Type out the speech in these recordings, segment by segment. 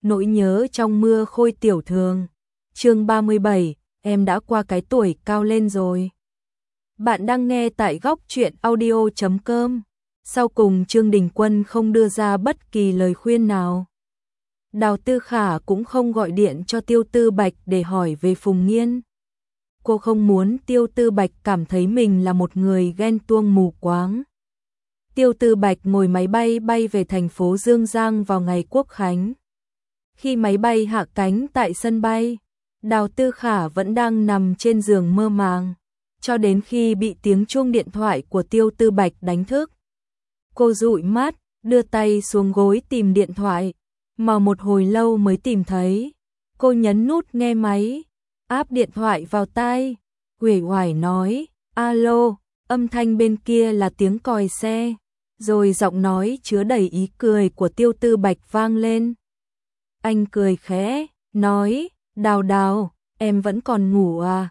Nỗi nhớ trong mưa Khôi Tiểu Thường. Chương 37, em đã qua cái tuổi cao lên rồi. Bạn đang nghe tại góc truyện audio.com. Sau cùng Trương Đình Quân không đưa ra bất kỳ lời khuyên nào. Đào Tư Khả cũng không gọi điện cho Tiêu Tư Bạch để hỏi về Phùng Nghiên. Cô không muốn Tiêu Tư Bạch cảm thấy mình là một người ghen tuông mù quáng. Tiêu Tư Bạch ngồi máy bay bay về thành phố Dương Giang vào ngày Quốc khánh. Khi máy bay hạ cánh tại sân bay, Đào Tư Khả vẫn đang nằm trên giường mơ màng, cho đến khi bị tiếng chuông điện thoại của Tiêu Tư Bạch đánh thức. Cô dụi mắt, đưa tay xuống gối tìm điện thoại, mà một hồi lâu mới tìm thấy. Cô nhấn nút nghe máy, áp điện thoại vào tai, uể oải nói, alo, âm thanh bên kia là tiếng còi xe, rồi giọng nói chứa đầy ý cười của Tiêu Tư Bạch vang lên. Anh cười khẽ, nói, Đào Đào, em vẫn còn ngủ à?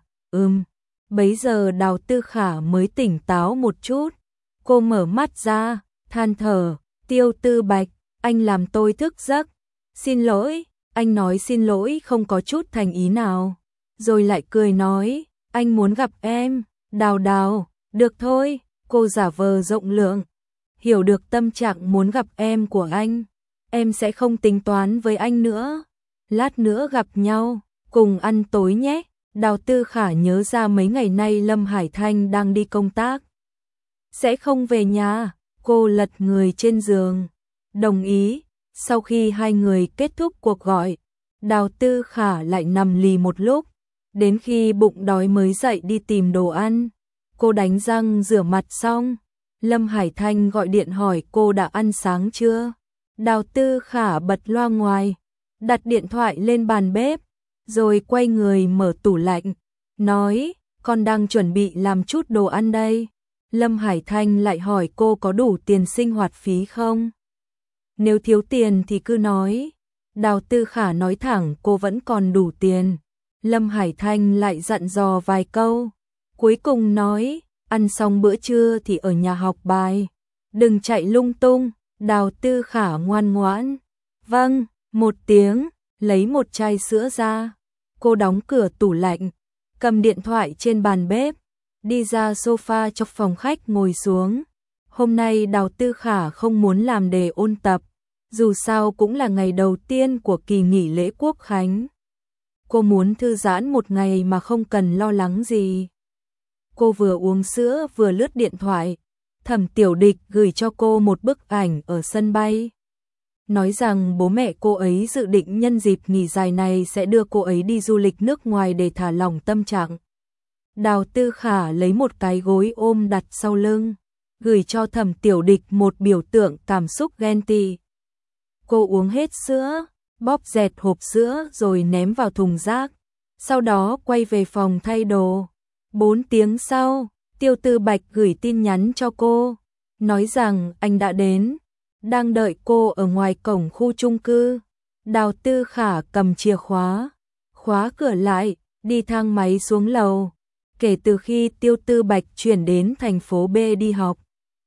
Bấy giờ Đào Tư Khả mới tỉnh táo một chút. Cô mở mắt ra, than thở, Tiêu Tư Bạch, anh làm tôi thức giấc. Xin lỗi, anh nói xin lỗi không có chút thành ý nào. Rồi lại cười nói, anh muốn gặp em, Đào Đào, được thôi, cô giả vờ rộng lượng. Hiểu được tâm trạng muốn gặp em của anh. Em sẽ không tính toán với anh nữa. Lát nữa gặp nhau, cùng ăn tối nhé. Đào Tư Khả nhớ ra mấy ngày nay Lâm Hải Thanh đang đi công tác. Sẽ không về nhà, cô lật người trên giường. Đồng ý, sau khi hai người kết thúc cuộc gọi, Đào Tư Khả lại nằm lì một lúc. Đến khi bụng đói mới dậy đi tìm đồ ăn. Cô đánh răng rửa mặt xong. Lâm Hải Thanh gọi điện hỏi cô đã ăn sáng chưa? Đào Tư Khả bật loa ngoài, đặt điện thoại lên bàn bếp, rồi quay người mở tủ lạnh, nói, con đang chuẩn bị làm chút đồ ăn đây. Lâm Hải Thanh lại hỏi cô có đủ tiền sinh hoạt phí không? Nếu thiếu tiền thì cứ nói. Đào Tư Khả nói thẳng cô vẫn còn đủ tiền. Lâm Hải Thanh lại dặn dò vài câu, cuối cùng nói, ăn xong bữa trưa thì ở nhà học bài, đừng chạy lung tung. Đào Tư Khả ngoan ngoãn. Vâng, một tiếng, lấy một chai sữa ra. Cô đóng cửa tủ lạnh, cầm điện thoại trên bàn bếp, đi ra sofa trong phòng khách ngồi xuống. Hôm nay Đào Tư Khả không muốn làm đề ôn tập, dù sao cũng là ngày đầu tiên của kỳ nghỉ lễ Quốc khánh. Cô muốn thư giãn một ngày mà không cần lo lắng gì. Cô vừa uống sữa vừa lướt điện thoại. Thẩm Tiểu Địch gửi cho cô một bức ảnh ở sân bay, nói rằng bố mẹ cô ấy dự định nhân dịp nghỉ dài này sẽ đưa cô ấy đi du lịch nước ngoài để thả lỏng tâm trạng. Đào Tư Khả lấy một cái gối ôm đặt sau lưng, gửi cho Thẩm Tiểu Địch một biểu tượng cảm xúc ghen tị. Cô uống hết sữa, bóp dẹt hộp sữa rồi ném vào thùng rác, sau đó quay về phòng thay đồ. 4 tiếng sau, Tiêu Tư Bạch gửi tin nhắn cho cô, nói rằng anh đã đến, đang đợi cô ở ngoài cổng khu chung cư. Đào Tư Khả cầm chìa khóa, khóa cửa lại, đi thang máy xuống lầu. Kể từ khi Tiêu Tư Bạch chuyển đến thành phố B đi học,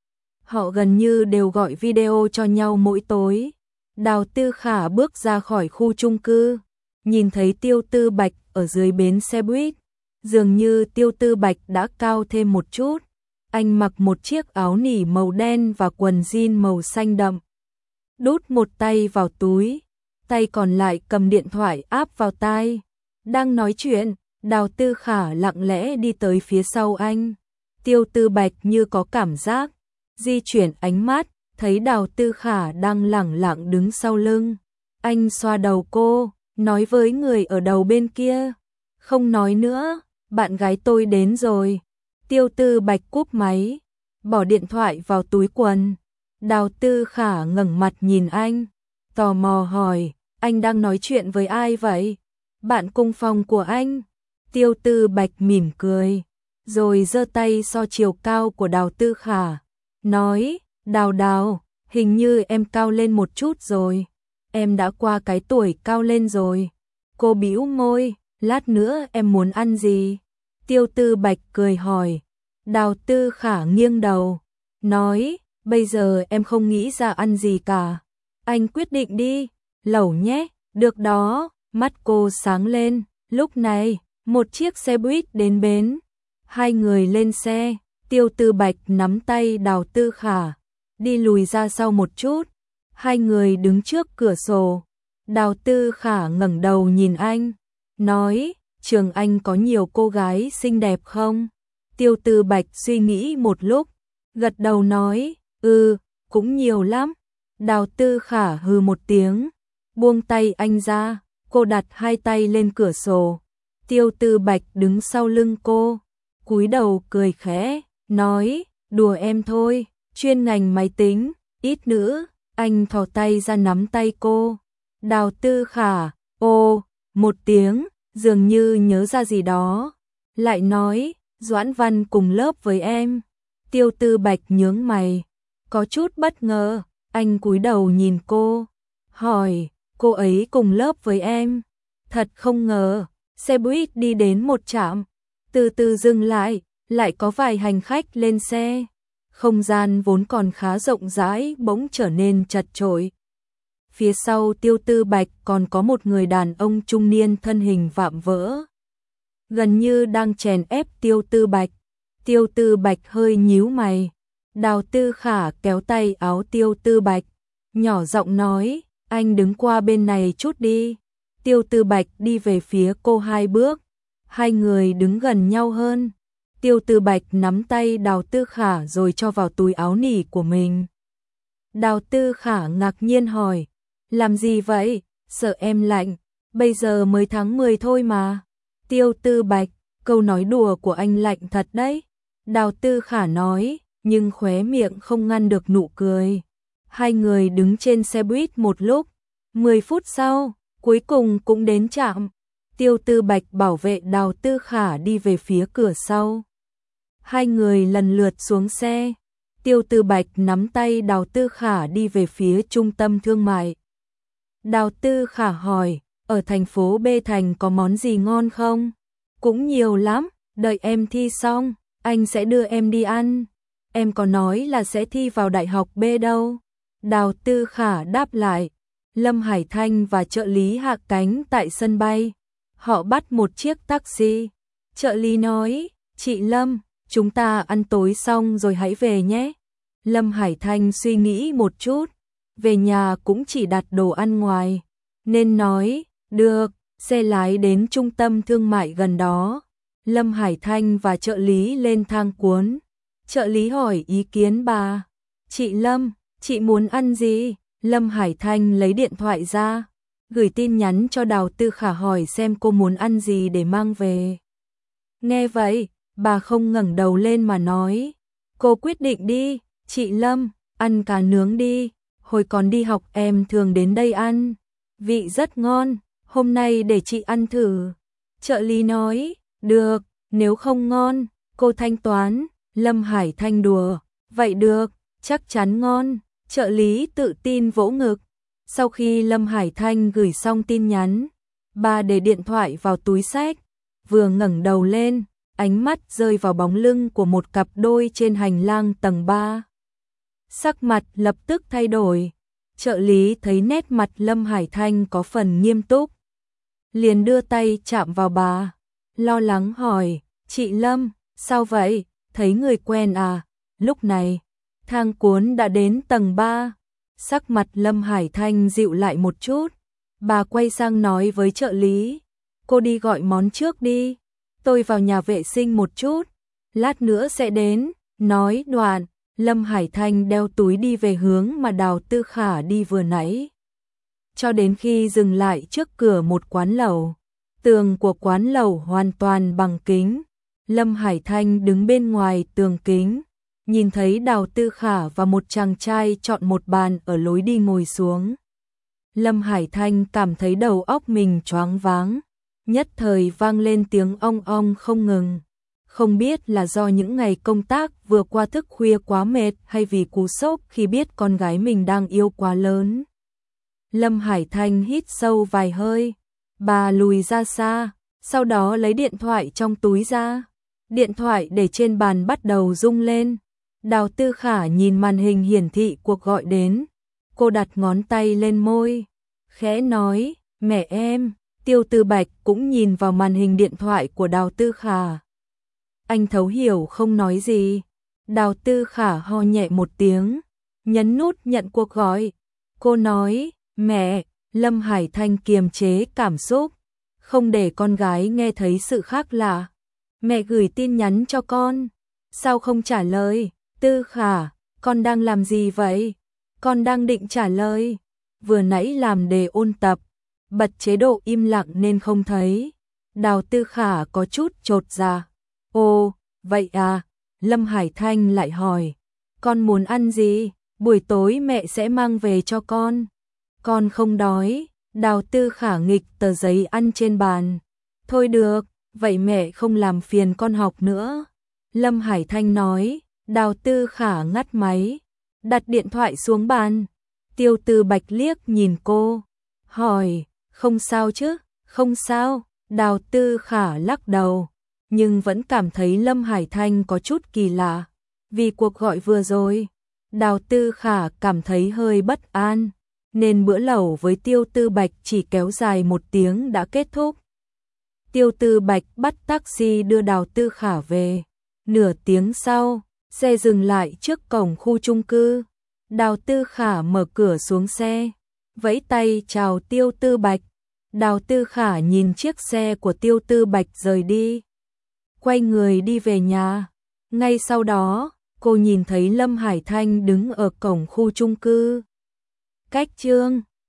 họ gần như đều gọi video cho nhau mỗi tối. Đào Tư Khả bước ra khỏi khu chung cư, nhìn thấy Tiêu Tư Bạch ở dưới bến xe buýt. Dường như Tiêu Tư Bạch đã cao thêm một chút. Anh mặc một chiếc áo nỉ màu đen và quần jean màu xanh đậm. Đút một tay vào túi, tay còn lại cầm điện thoại áp vào tai. Đang nói chuyện, Đào Tư Khả lặng lẽ đi tới phía sau anh. Tiêu Tư Bạch như có cảm giác, di chuyển ánh mắt, thấy Đào Tư Khả đang lẳng lặng đứng sau lưng. Anh xoa đầu cô, nói với người ở đầu bên kia, không nói nữa. Bạn gái tôi đến rồi. Tiêu Tư Bạch cúp máy, bỏ điện thoại vào túi quần. Đào Tư Khả ngẩng mặt nhìn anh, tò mò hỏi, anh đang nói chuyện với ai vậy? Bạn cùng phòng của anh. Tiêu Tư Bạch mỉm cười, rồi giơ tay so chiều cao của Đào Tư Khả, nói, Đào Đào, hình như em cao lên một chút rồi. Em đã qua cái tuổi cao lên rồi. Cô bĩu môi. Lát nữa em muốn ăn gì? Tiêu Tư Bạch cười hỏi. Đào Tư Khả nghiêng đầu, nói, bây giờ em không nghĩ ra ăn gì cả. Anh quyết định đi, lẩu nhé. Được đó, mắt cô sáng lên. Lúc này, một chiếc xe buýt đến bến. Hai người lên xe, Tiêu Tư Bạch nắm tay Đào Tư Khả, đi lùi ra sau một chút. Hai người đứng trước cửa sổ. Đào Tư Khả ngẩng đầu nhìn anh, nói, trường anh có nhiều cô gái xinh đẹp không? Tiêu Tư Bạch suy nghĩ một lúc, gật đầu nói, cũng nhiều lắm. Đào Tư Khả hừ một tiếng, buông tay anh ra, cô đặt hai tay lên cửa sổ. Tiêu Tư Bạch đứng sau lưng cô, cúi đầu cười khẽ, nói, đùa em thôi, chuyên ngành máy tính, ít nữa. Anh thò tay ra nắm tay cô. Đào Tư Khả, một tiếng, dường như nhớ ra gì đó, lại nói, Doãn Văn cùng lớp với em. Tiêu Tư Bạch nhướng mày, có chút bất ngờ, anh cúi đầu nhìn cô, hỏi, cô ấy cùng lớp với em? Thật không ngờ. Xe buýt đi đến một trạm, từ từ dừng lại có vài hành khách lên xe. Không gian vốn còn khá rộng rãi bỗng trở nên chật chội. Phía sau Tiêu Tư Bạch còn có một người đàn ông trung niên thân hình vạm vỡ, gần như đang chèn ép Tiêu Tư Bạch. Tiêu Tư Bạch hơi nhíu mày. Đào Tư Khả kéo tay áo Tiêu Tư Bạch, nhỏ giọng nói, anh đứng qua bên này chút đi. Tiêu Tư Bạch đi về phía cô 2 bước, hai người đứng gần nhau hơn. Tiêu Tư Bạch nắm tay Đào Tư Khả rồi cho vào túi áo nỉ của mình. Đào Tư Khả ngạc nhiên hỏi, làm gì vậy? Sợ em lạnh, bây giờ mới tháng 10 thôi mà. Tiêu Tư Bạch, câu nói đùa của anh lạnh thật đấy. Đào Tư Khả nói, nhưng khóe miệng không ngăn được nụ cười. Hai người đứng trên xe buýt một lúc, 10 phút sau, cuối cùng cũng đến trạm. Tiêu Tư Bạch bảo vệ Đào Tư Khả đi về phía cửa sau. Hai người lần lượt xuống xe. Tiêu Tư Bạch nắm tay Đào Tư Khả đi về phía trung tâm thương mại. Đào Tư Khả hỏi, ở thành phố B Thành có món gì ngon không? Cũng nhiều lắm, đợi em thi xong, anh sẽ đưa em đi ăn. Em có nói là sẽ thi vào đại học B đâu. Đào Tư Khả đáp lại. Lâm Hải Thanh và trợ lý hạ cánh tại sân bay. Họ bắt một chiếc taxi. Trợ lý nói, chị Lâm, chúng ta ăn tối xong rồi hãy về nhé. Lâm Hải Thanh suy nghĩ một chút, về nhà cũng chỉ đặt đồ ăn ngoài, nên nói, được, xe lái đến trung tâm thương mại gần đó. Lâm Hải Thanh và trợ lý lên thang cuốn. Trợ lý hỏi ý kiến bà. Chị Lâm, chị muốn ăn gì? Lâm Hải Thanh lấy điện thoại ra, gửi tin nhắn cho Đào Tư Khả hỏi xem cô muốn ăn gì để mang về. Nghe vậy, bà không ngẩng đầu lên mà nói, cô quyết định đi, chị Lâm, ăn cá nướng đi, hồi còn đi học em thường đến đây ăn, vị rất ngon, hôm nay để chị ăn thử. Trợ lý nói, được, nếu không ngon, cô thanh toán. Lâm Hải Thanh đùa, vậy được, chắc chắn ngon. Trợ lý tự tin vỗ ngực. Sau khi Lâm Hải Thanh gửi xong tin nhắn, bà để điện thoại vào túi xách, vừa ngẩng đầu lên, ánh mắt rơi vào bóng lưng của một cặp đôi trên hành lang tầng 3. Sắc mặt lập tức thay đổi. Trợ lý thấy nét mặt Lâm Hải Thanh có phần nghiêm túc, liền đưa tay chạm vào bà, lo lắng hỏi, chị Lâm, sao vậy, thấy người quen à? Lúc này, thang cuốn đã đến tầng 3, sắc mặt Lâm Hải Thanh dịu lại một chút, bà quay sang nói với trợ lý, cô đi gọi món trước đi, tôi vào nhà vệ sinh một chút, lát nữa sẽ đến. Nói đoạn, Lâm Hải Thanh đeo túi đi về hướng mà Đào Tư Khả đi vừa nãy. Cho đến khi dừng lại trước cửa một quán lẩu, tường của quán lẩu hoàn toàn bằng kính. Lâm Hải Thanh đứng bên ngoài tường kính, nhìn thấy Đào Tư Khả và một chàng trai chọn một bàn ở lối đi ngồi xuống. Lâm Hải Thanh cảm thấy đầu óc mình choáng váng, nhất thời vang lên tiếng ong ong không ngừng. Không biết là do những ngày công tác vừa qua thức khuya quá mệt hay vì cú sốc khi biết con gái mình đang yêu quá lớn. Lâm Hải Thanh hít sâu vài hơi, bà lùi ra xa, sau đó lấy điện thoại trong túi ra. Điện thoại để trên bàn bắt đầu rung lên. Đào Tư Khả nhìn màn hình hiển thị cuộc gọi đến. Cô đặt ngón tay lên môi, khẽ nói, Mẹ em, Tiêu Tư Bạch cũng nhìn vào màn hình điện thoại của Đào Tư Khả. Anh thấu hiểu không nói gì. Đào Tư Khả ho nhẹ một tiếng, nhấn nút nhận cuộc gọi. Cô nói, mẹ, Lâm Hải Thanh kiềm chế cảm xúc, không để con gái nghe thấy sự khác lạ. Mẹ gửi tin nhắn cho con, sao không trả lời? Tư Khả, con đang làm gì vậy? Con đang định trả lời, vừa nãy làm đề ôn tập, bật chế độ im lặng nên không thấy. Đào Tư Khả có chút chột dạ. Ồ, vậy à? Lâm Hải Thanh lại hỏi, con muốn ăn gì? Buổi tối mẹ sẽ mang về cho con. Con không đói. Đào Tư Khả nghịch tờ giấy ăn trên bàn. Thôi được, vậy mẹ không làm phiền con học nữa. Lâm Hải Thanh nói. Đào Tư Khả ngắt máy, đặt điện thoại xuống bàn. Tiêu Tư Bạch liếc nhìn cô, hỏi, không sao chứ? Không sao. Đào Tư Khả lắc đầu, nhưng vẫn cảm thấy Lâm Hải Thanh có chút kỳ lạ. Vì cuộc gọi vừa rồi, Đào Tư Khả cảm thấy hơi bất an, nên bữa lẩu với Tiêu Tư Bạch chỉ kéo dài 1 tiếng đã kết thúc. Tiêu Tư Bạch bắt taxi đưa Đào Tư Khả về. Nửa tiếng sau, xe dừng lại trước cổng khu chung cư. Đào Tư Khả mở cửa xuống xe, vẫy tay chào Tiêu Tư Bạch. Đào Tư Khả nhìn chiếc xe của Tiêu Tư Bạch rời đi, quay người đi về nhà. Ngay sau đó, cô nhìn thấy Lâm Hải Thanh đứng ở cổng khu chung cư. Cách chương